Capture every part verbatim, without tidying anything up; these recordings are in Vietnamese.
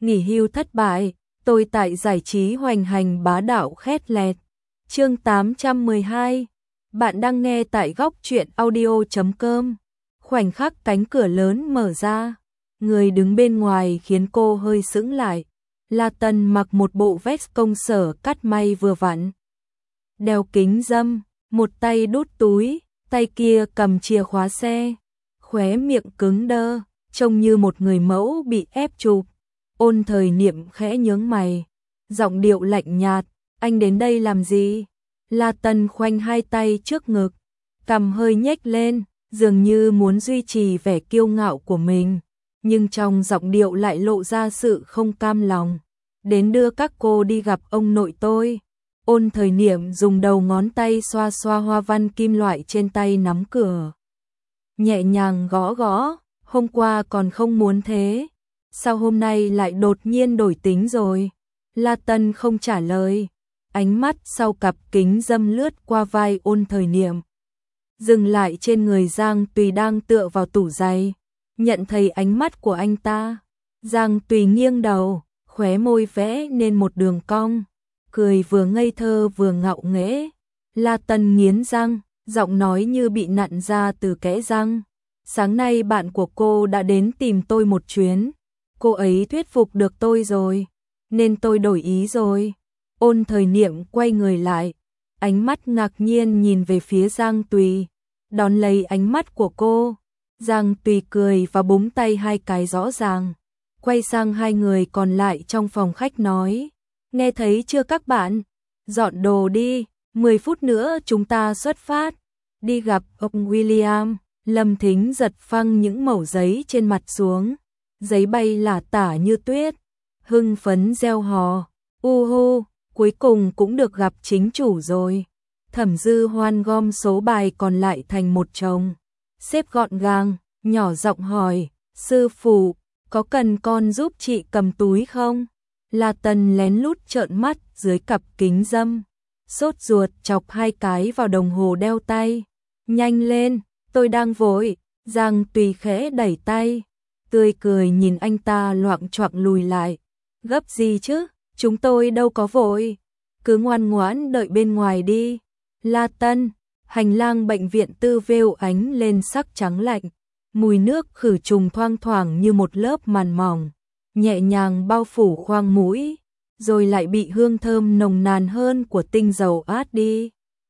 nghỉ hưu thất bại, tôi tại giải trí hoành hành bá đạo khét lẹt. Chương tám trăm mười hai. Bạn đang nghe tại góc truyện audio chấm com. Khoảnh khắc cánh cửa lớn mở ra, người đứng bên ngoài khiến cô hơi sững lại. La Tần mặc một bộ vest công sở cắt may vừa vặn, đeo kính râm, một tay đút túi, tay kia cầm chìa khóa xe, khóe miệng cứng đơ, trông như một người mẫu bị ép chụp. Ôn Thời Niệm khẽ nhướng mày, giọng điệu lạnh nhạt, anh đến đây làm gì? La Tần khoanh hai tay trước ngực, cằm hơi nhếch lên, dường như muốn duy trì vẻ kiêu ngạo của mình, nhưng trong giọng điệu lại lộ ra sự không cam lòng. Đến đưa các cô đi gặp ông nội tôi. Ôn Thời Niệm dùng đầu ngón tay xoa xoa hoa văn kim loại trên tay nắm cửa, nhẹ nhàng gõ gõ, hôm qua còn không muốn thế, sao hôm nay lại đột nhiên đổi tính rồi? La Tần không trả lời, ánh mắt sau cặp kính râm lướt qua vai Ôn Thời Niệm, dừng lại trên người Giang Tùy đang tựa vào tủ giày. Nhận thấy ánh mắt của anh ta, Giang Tùy nghiêng đầu, khóe môi vẽ nên một đường cong, cười vừa ngây thơ vừa ngạo nghễ. La Tần nghiến răng, giọng nói như bị nặn ra từ kẽ răng. Sáng nay bạn của cô đã đến tìm tôi một chuyến, cô ấy thuyết phục được tôi rồi, nên tôi đổi ý rồi. Ôn Thời Niệm quay người lại, ánh mắt ngạc nhiên nhìn về phía Giang Tùy, đón lấy ánh mắt của cô. Giang Tùy cười và búng tay hai cái rõ ràng, quay sang hai người còn lại trong phòng khách nói, nghe thấy chưa các bạn, dọn đồ đi, mười phút nữa chúng ta xuất phát, đi gặp ông William. Lâm Thính giật phăng những mẩu giấy trên mặt xuống, giấy bay lả tả như tuyết, hưng phấn reo hò, u hu, cuối cùng cũng được gặp chính chủ rồi. Thẩm Dư Hoan gom số bài còn lại thành một chồng, xếp gọn gàng, nhỏ giọng hỏi, sư phụ, có cần con giúp chị cầm túi không? La Tần lén lút trợn mắt dưới cặp kính râm, sốt ruột chọc hai cái vào đồng hồ đeo tay, nhanh lên, tôi đang vội. Giang Tùy khẽ đẩy tay, tươi cười nhìn anh ta loạng choạng lùi lại, gấp gì chứ, chúng tôi đâu có vội, cứ ngoan ngoãn đợi bên ngoài đi. La Tần, hành lang bệnh viện Tư Vêu ánh lên sắc trắng lạnh, mùi nước khử trùng thoang thoảng như một lớp màn mỏng, nhẹ nhàng bao phủ khoang mũi, rồi lại bị hương thơm nồng nàn hơn của tinh dầu át đi.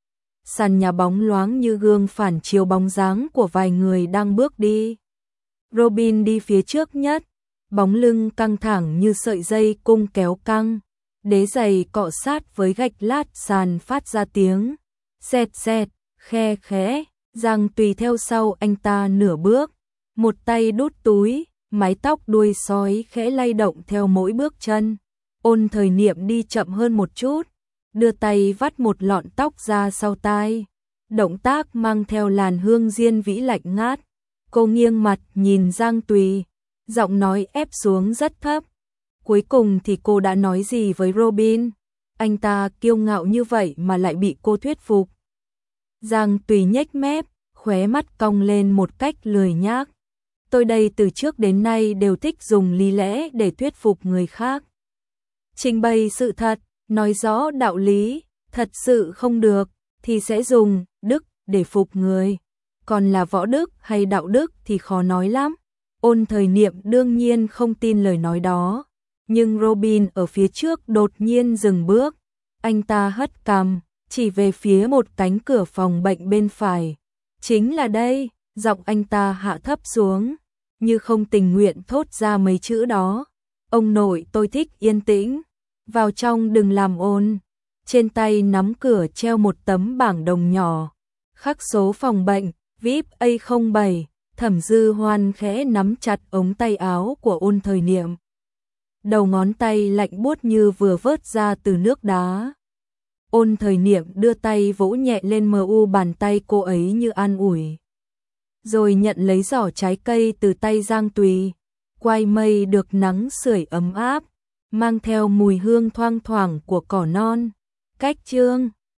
Sàn nhà bóng loáng như gương phản chiếu bóng dáng của vài người đang bước đi. Robin đi phía trước nhất, bóng lưng căng thẳng như sợi dây cung kéo căng, đế giày cọ sát với gạch lát sàn phát ra tiếng sẹt sẹt, khe khẽ. Giang Tùy theo sau anh ta nửa bước, một tay đút túi, mái tóc đuôi sói khẽ lay động theo mỗi bước chân. Ôn Thời Niệm đi chậm hơn một chút, đưa tay vắt một lọn tóc ra sau tai, động tác mang theo làn hương diên vĩ lạnh ngát. Cô nghiêng mặt nhìn Giang Tùy, giọng nói ép xuống rất thấp. Cuối cùng thì cô đã nói gì với Robin? Anh ta kiêu ngạo như vậy mà lại bị cô thuyết phục. Giang Tùy nhếch mép, khóe mắt cong lên một cách lười nhác. Tôi đây từ trước đến nay đều thích dùng lý lẽ để thuyết phục người khác. Trình bày sự thật, nói rõ đạo lý, thật sự không được, thì sẽ dùng đức để phục người. Còn là võ đức hay đạo đức thì khó nói lắm. Ôn Thời Niệm đương nhiên không tin lời nói đó. Nhưng Robin ở phía trước đột nhiên dừng bước. Anh ta hất cằm, chỉ về phía một cánh cửa phòng bệnh bên phải. Chính là đây, giọng anh ta hạ thấp xuống, như không tình nguyện thốt ra mấy chữ đó. Ông nội tôi thích yên tĩnh, vào trong đừng làm ồn. Trên tay nắm cửa treo một tấm bảng đồng nhỏ, khắc số phòng bệnh vê i pê A không bảy. Thẩm Dư Hoan khẽ nắm chặt ống tay áo của Ôn Thời Niệm, đầu ngón tay lạnh buốt như vừa vớt ra từ nước đá. Ôn Thời Niệm đưa tay vỗ nhẹ lên mờ u bàn tay cô ấy như an ủi, rồi nhận lấy giỏ trái cây từ tay Giang Tùy. Quai mây được nắng sưởi ấm áp, mang theo mùi hương thoang thoảng của cỏ non. Cách chương